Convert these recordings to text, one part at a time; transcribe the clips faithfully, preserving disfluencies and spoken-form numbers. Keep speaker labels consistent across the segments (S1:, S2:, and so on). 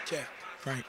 S1: Yeah, right.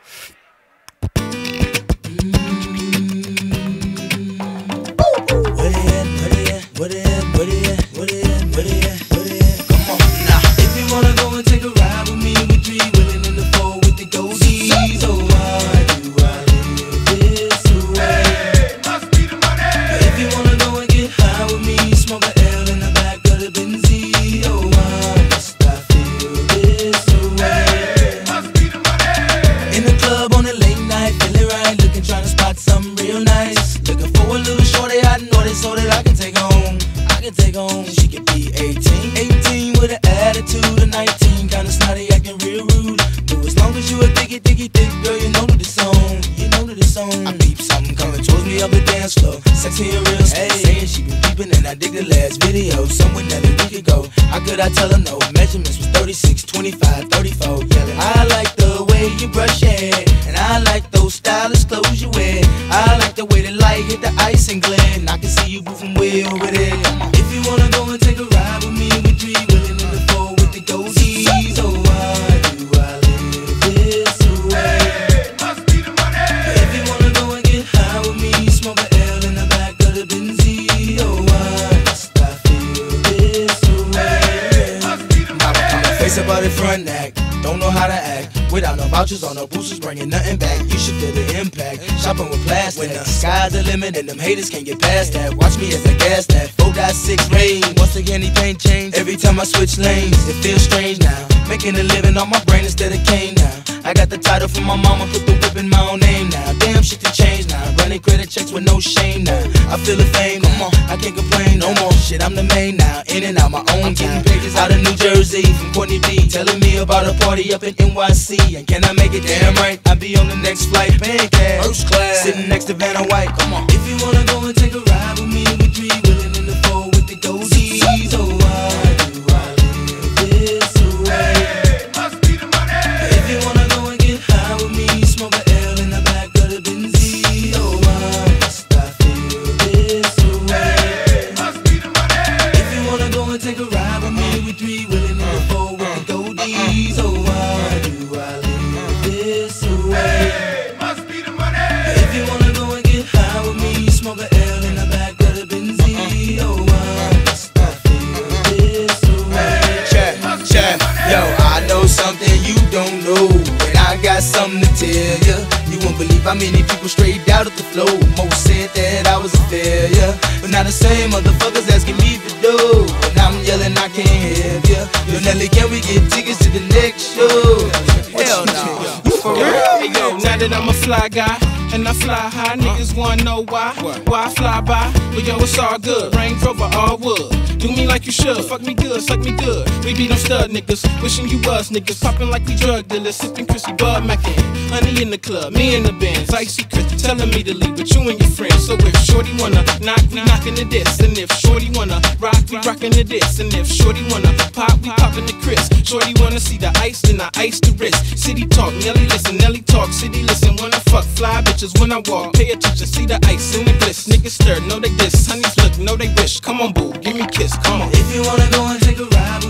S2: Where they at? Where they at? Where they at? Where they at? Where they at? Where they at? Where they at? Come on now. If you wanna go and take a ride with me, we three willing in the four with the goldies. Oh, why do I live this way?
S3: Hey, must be the money.
S2: If you wanna go and get high with me, smoke a L in the back of the Benzie. Oh, why must I feel this way?
S3: Hey, must be the money.
S2: In the club on a late night, feeling right, looking trying to spot something real nice. Looking for a little shorty I know it so that I can take home. I can take home. She could be eighteen, eighteen with an attitude of nineteen, kinda snotty, acting real rude. But as long as you a diggy, diggy, thick girl, you know that it's on. You know that it's on. I peep something coming towards me up the dance floor, sexy and real. Hey, saying she been peeping and I dig the last video, somewhere that a week ago. How could I tell her no? Measurements was thirty-six, twenty-five, thirty-four. Yelling, I like the way you brush your hair, and I like those stylish clothes you wear. I like the way the light hit the ice and glare, and I can see you moving way over there. If you wanna go and take a ride with me, we three willing in the four with the goldies. Oh, why do I live this way?
S3: Hey, must be the money.
S2: If you wanna go and get high with me, smoke a L in the back of the Benzie. Oh, why must I feel this way?
S3: Hey, must be the money.
S2: Face about it front act, don't know how to act. Without no vouchers or no boosters, bringing nothing back. You should feel the impact. Shopping with plastic. When the sky's the limit and them haters can't get past that. Watch me as I gas that four point six rain. Once again, he paint change. Every time I switch lanes, it feels strange now. Making a living on my brain instead of cane now. I got the title from my mama, put the whip in my own name now. Damn, shit to change now. Running credit checks with no shame now. I feel the fame, come on, I can't complain no more. Shit, I'm the main now, in and out my own. I'm getting pages out of New Jersey from Courtney B, telling me about a party up in N Y C. And can I make it damn right? I'll be on the next flight, paying cash, first class, sitting next to Vanna White. Come on. If you wanna go and take a ride with me, we three willing in the four with the goldies. Oh, why do I live this way?
S3: Hey, must be the money.
S2: If you wanna go and get high with me, smoke a L in the back of the Benzie. Oh, why must I feel this way?
S3: Hey, must be the money.
S2: If you wanna go and take a ride with me, we three willing in the four with the goldies. Oh, why do I live this way?
S3: Hey, must be the money.
S2: If you wanna go and get high with me, smoke a L in the back of the Benzie. Oh, why must I feel this way? Check, check, yo, I know something you don't know, and I got something to tell ya. You won't believe how many people straight out of the flow. Most said that I was a failure, but now the same motherfuckers asking me for dough, and I'm yelling I can't help ya. Yo, Nelly, can we get tickets to the next show? Hell no.
S4: You for real? Hey, yo, now that I'm a fly guy and I fly high, niggas wanna know why. Why I fly by? But yo, it's all good. Range Rover, all wood. Do me like you should. Fuck me good, suck me good. We be them stud niggas. Wishing you was niggas. Popping like we drug dealers. Sipping Chrissy Bud Mackin. Honey in the club, me in the Benz. Icy Chris telling me to leave with you and your friends. So if Shorty wanna knock, we knockin' the diss. And if Shorty wanna rock, we rockin' the diss. And if Shorty wanna pop, we poppin' the Chris. Shorty wanna see the ice, then I ice the wrist. City talk, Nelly listen, Nelly talk. City listen, wanna fuck fly bitches when I walk. Pay attention, see the ice in the bliss. Niggas stir, know they diss. Honeys look, know they wish. Come on, boo, give me a kiss, come on.
S2: If you wanna go and take a ride with